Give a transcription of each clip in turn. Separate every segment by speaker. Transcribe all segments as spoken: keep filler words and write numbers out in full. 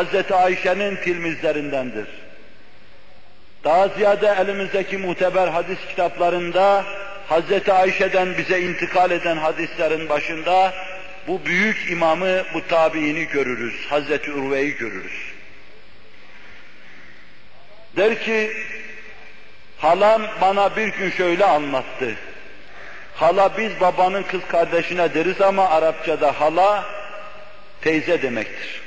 Speaker 1: Hazreti Ayşe'nin tilmizlerindendir. Daha ziyade elimizdeki muteber hadis kitaplarında Hazreti Ayşe'den bize intikal eden hadislerin başında bu büyük imamı, bu tabiini görürüz, Hazreti Urve'yi görürüz. Der ki, halam bana bir gün şöyle anlattı. Hala biz babanın kız kardeşine deriz ama Arapçada hala teyze demektir.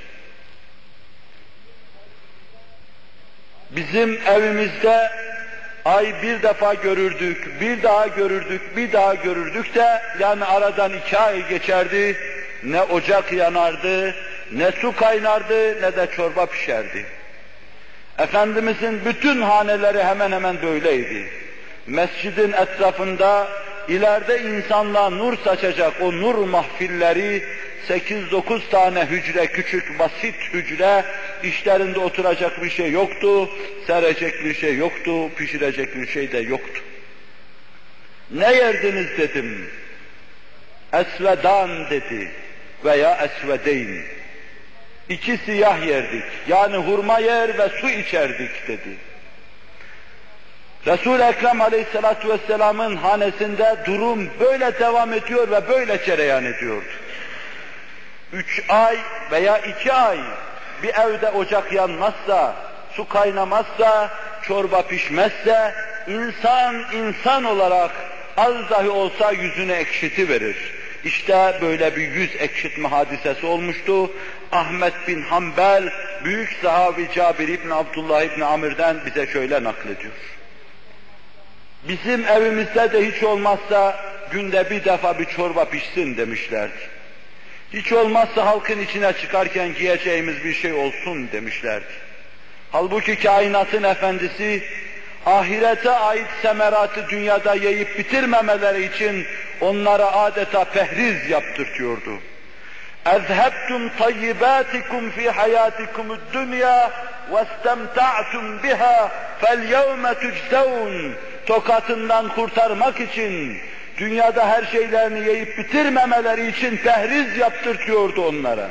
Speaker 1: Bizim evimizde ay bir defa görürdük, bir daha görürdük, bir daha görürdük de yani aradan iki ay geçerdi, ne ocak yanardı, ne su kaynardı, ne de çorba pişerdi. Efendimizin bütün haneleri hemen hemen böyleydi. Mescidin etrafında ileride insanlığa nur saçacak o nur mahfilleri, sekiz dokuz tane hücre, küçük basit hücre, işlerinde oturacak bir şey yoktu, serecek bir şey yoktu, pişirecek bir şey de yoktu. Ne yerdiniz dedim. Esvedan dedi veya esvedeyn. İki siyah yerdik, yani hurma yer ve su içerdik dedi. Resul-i Ekrem Aleyhisselatü Vesselam'ın hanesinde durum böyle devam ediyor ve böyle cereyan ediyordu. Üç ay veya iki ay bir evde ocak yanmazsa, su kaynamazsa, çorba pişmezse, insan insan olarak az dahi olsa yüzüne ekşitiverir. İşte böyle bir yüz ekşitme hadisesi olmuştu. Ahmet bin Hanbel, büyük sahabi Cabir İbni Abdullah İbni Amir'den bize şöyle naklediyor. Bizim evimizde de hiç olmazsa günde bir defa bir çorba pişsin demişlerdi. Hiç olmazsa halkın içine çıkarken giyeceğimiz bir şey olsun demişlerdi. Halbuki kainatın efendisi, ahirete ait semeratı dünyada yiyip bitirmemeleri için onlara adeta pehriz yaptırtıyordu. اَذْهَبْتُمْ طَيِّبَاتِكُمْ فِي حَيَاتِكُمُ الدُّنْيَا وَاسْتَمْتَعْتُمْ بِهَا فَالْيَوْمَ تُجْزَوْنَ Tokatından kurtarmak için, dünyada her şeylerini yiyip bitirmemeleri için pehriz yaptırtıyordu onlara.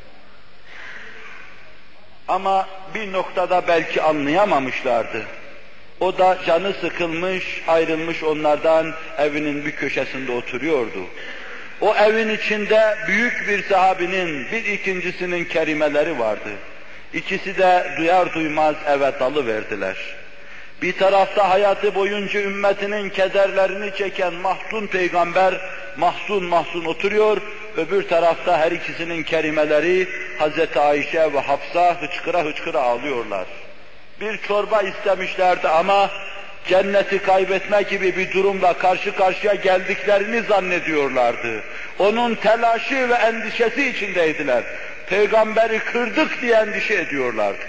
Speaker 1: Ama bir noktada belki anlayamamışlardı. O da canı sıkılmış, ayrılmış onlardan evinin bir köşesinde oturuyordu. O evin içinde büyük bir sahabinin, bir ikincisinin kerimeleri vardı. İkisi de duyar duymaz eve dalıverdiler. Bir tarafta hayatı boyunca ümmetinin kederlerini çeken mahzun peygamber, mahzun mahzun oturuyor, öbür tarafta her ikisinin kerimeleri Hazreti Ayşe ve Hafsa hıçkıra hıçkıra ağlıyorlar. Bir çorba istemişlerdi ama cenneti kaybetme gibi bir durumla karşı karşıya geldiklerini zannediyorlardı. Onun telaşı ve endişesi içindeydiler. Peygamberi kırdık diye endişe ediyorlardı.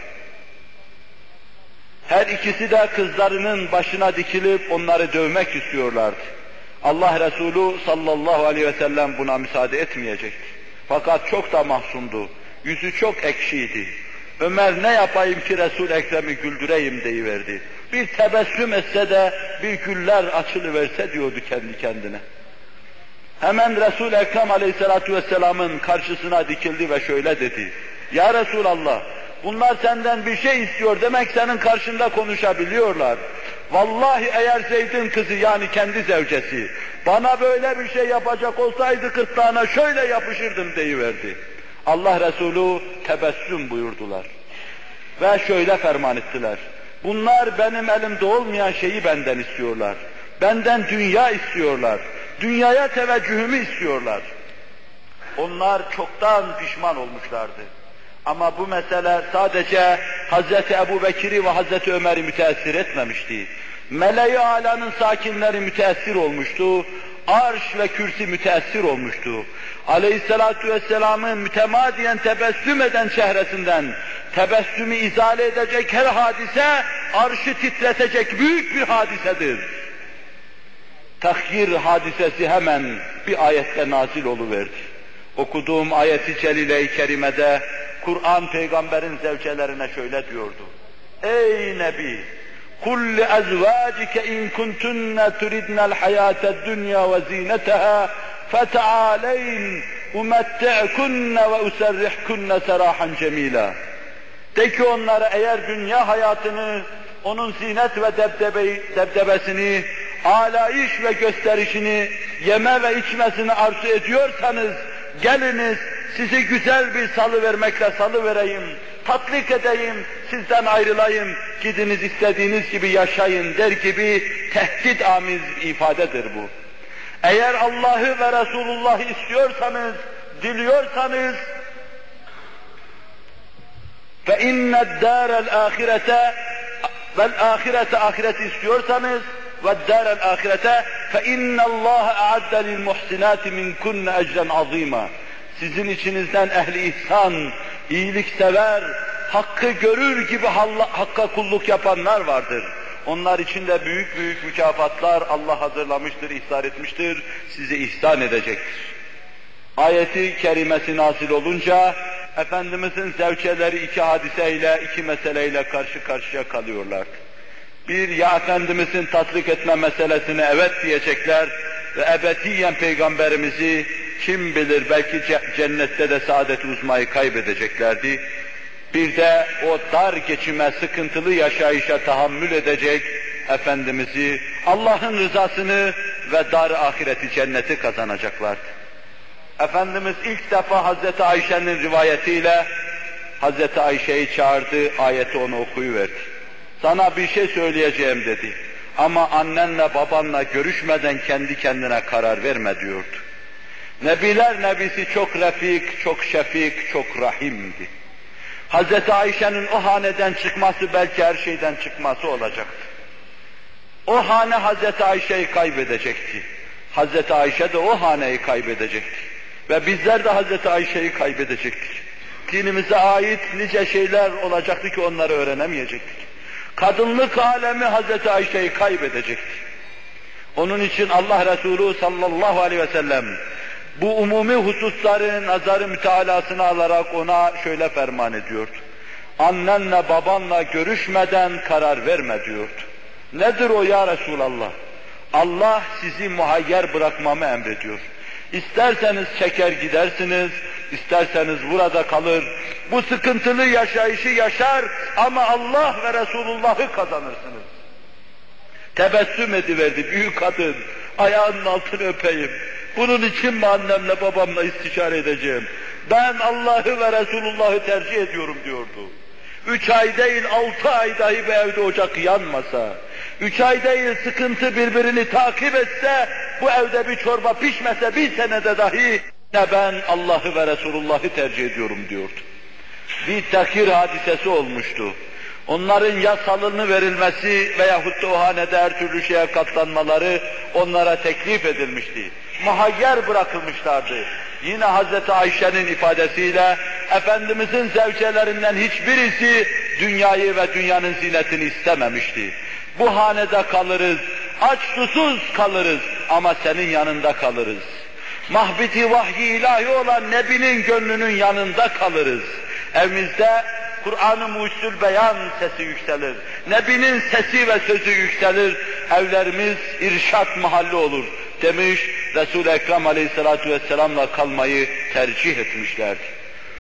Speaker 1: Her ikisi de kızlarının başına dikilip onları dövmek istiyorlardı. Allah Resulü sallallahu aleyhi ve sellem buna müsaade etmeyecekti. Fakat çok da mahzundu. Yüzü çok ekşiydi. Ömer ne yapayım ki Resul-i Ekrem'i güldüreyim deyiverdi. Bir tebessüm etse de bir güller açılıverse diyordu kendi kendine. Hemen Resul-i Ekrem aleyhissalatu vesselamın karşısına dikildi ve şöyle dedi. Ya Resulallah, bunlar senden bir şey istiyor, demek senin karşında konuşabiliyorlar. Vallahi eğer Zeyd'in kızı, yani kendi zevcesi, bana böyle bir şey yapacak olsaydı gırtlağına şöyle yapışırdım deyiverdi. Allah Resulü tebessüm buyurdular. Ve şöyle ferman ettiler. Bunlar benim elimde olmayan şeyi benden istiyorlar. Benden dünya istiyorlar. Dünyaya teveccühümü istiyorlar. Onlar çoktan pişman olmuşlardı. Ama bu mesele sadece Hazreti Ebubekir'i ve Hazreti Ömer'i müteessir etmemişti. Mele-i Ala'nın sakinleri müteessir olmuştu. Arş ve kürsi müteessir olmuştu. Aleyhissalatu vesselam'ın mütemadiyen tebessüm eden çehresinden tebessümü izale edecek her hadise, arşı titretecek büyük bir hadisedir. Tahyir hadisesi hemen bir ayette nazil oluverdi. Okuduğum ayeti celile-i kerimede Kur'an peygamberin zevcelerine şöyle diyordu. Ey Nebi! قُلْ لِأَزْوَاجِكَ اِنْ كُنْتُنَّ تُرِدْنَ الْحَيَاةَ الدُّنْيَا وَزِينَتَهَا فَتَعَالَيْنَ اُمَتِّعْكُنَّ وَاُسَرِّحْكُنَّ سَرَاحًا جَمِيلًا De ki onlara, eğer dünya hayatını, onun zinet ve debdebeyi, debdebesini, alayış ve gösterişini, yeme ve içmesini arzu ediyorsanız, geliniz sizi güzel bir salı vermekle salı vereyim, tatlik edeyim, sizden ayrılayım, gidiniz istediğiniz gibi yaşayın der gibi tehdit amiz ifadedir bu. Eğer Allah'ı ve Resulullah'ı istiyorsanız, diliyorsanız, فَاِنَّ الدَّارَ الْآخِرَةَ وَالْآخِرَةَ ahiret istiyorsanız وَالدَّارَ الْآخِرَةَ فَاِنَّ اللّٰهَ اَعَدَّ لِلْمُحْسِنَاتِ مِنْكُنَّ اَجْرًا عَظ۪يمًا. Sizin içinizden ehli ihsan, iyiliksever, hakkı görür gibi hakka kulluk yapanlar vardır. Onlar için de büyük büyük mükafatlar Allah hazırlamıştır, ihsan etmiştir, size ihsan edecektir. Ayeti kerimesi nazil olunca, Efendimizin zevçeleri iki hadiseyle, iki meseleyle karşı karşıya kalıyorlar. Bir, ya Efendimizin tatbik etme meselesine evet diyecekler ve ebediyen Peygamberimizi kim bilir belki cennette de saadet-i uzmayı kaybedeceklerdi. Bir de o dar geçime, sıkıntılı yaşayışa tahammül edecek Efendimiz'i, Allah'ın rızasını ve dar ahireti cenneti kazanacaklardı. Efendimiz ilk defa Hazreti Ayşe'nin rivayetiyle Hazreti Ayşe'yi çağırdı, ayeti ona okuyuverdi. Sana bir şey söyleyeceğim dedi. Ama annenle babanla görüşmeden kendi kendine karar verme diyordu. Nebiler Nebisi çok refik, çok şefik, çok rahimdi. Hazreti Ayşe'nin o haneden çıkması belki her şeyden çıkması olacaktı. O hane Hazreti Ayşe'yi kaybedecekti. Hazreti Ayşe de o haneyi kaybedecekti. Ve bizler de Hazreti Ayşe'yi kaybedecektik. Dinimize ait nice şeyler olacaktı ki onları öğrenemeyecektik. Kadınlık alemi Hazreti Ayşe'yi kaybedecekti. Onun için Allah Resulü sallallahu aleyhi ve sellem bu umumi hususları nazarı mütealasına alarak ona şöyle ferman ediyordu. Annenle babanla görüşmeden karar verme diyordu. Nedir o ya Resulallah? Allah sizi muhayyer bırakmamı emrediyor. İsterseniz çeker gidersiniz, isterseniz burada kalır, bu sıkıntılı yaşayışı yaşar ama Allah ve Resulullah'ı kazanırsınız. Tebessüm ediverdi büyük kadın, ayağının altını öpeyim. Bunun için mi annemle babamla istişare edeceğim? Ben Allah'ı ve Resulullah'ı tercih ediyorum diyordu. Üç ay değil, altı ay dahi bir evde ocak yanmasa, üç ay değil sıkıntı birbirini takip etse, bu evde bir çorba pişmese bir senede dahi ne ben Allah'ı ve Resulullah'ı tercih ediyorum diyordu. Bir takir hadisesi olmuştu. Onların ya salını verilmesi veyahut da o hanede her türlü şeye katlanmaları onlara teklif edilmişti. Muhayyer bırakılmışlardı. Yine Hazreti Ayşe'nin ifadesiyle Efendimizin zevcelerinden hiçbirisi dünyayı ve dünyanın zinetini istememişti. Bu hanede kalırız, aç susuz kalırız ama senin yanında kalırız. Mahbiti vahyi ilahi olan Nebi'nin gönlünün yanında kalırız. Evimizde Kur'an-ı Mucizül Beyan sesi yükselir. Nebi'nin sesi ve sözü yükselir. Evlerimiz irşat mahalli olur demiş, Resul-i Ekrem aleyhissalatu vesselam'la kalmayı tercih etmişlerdi.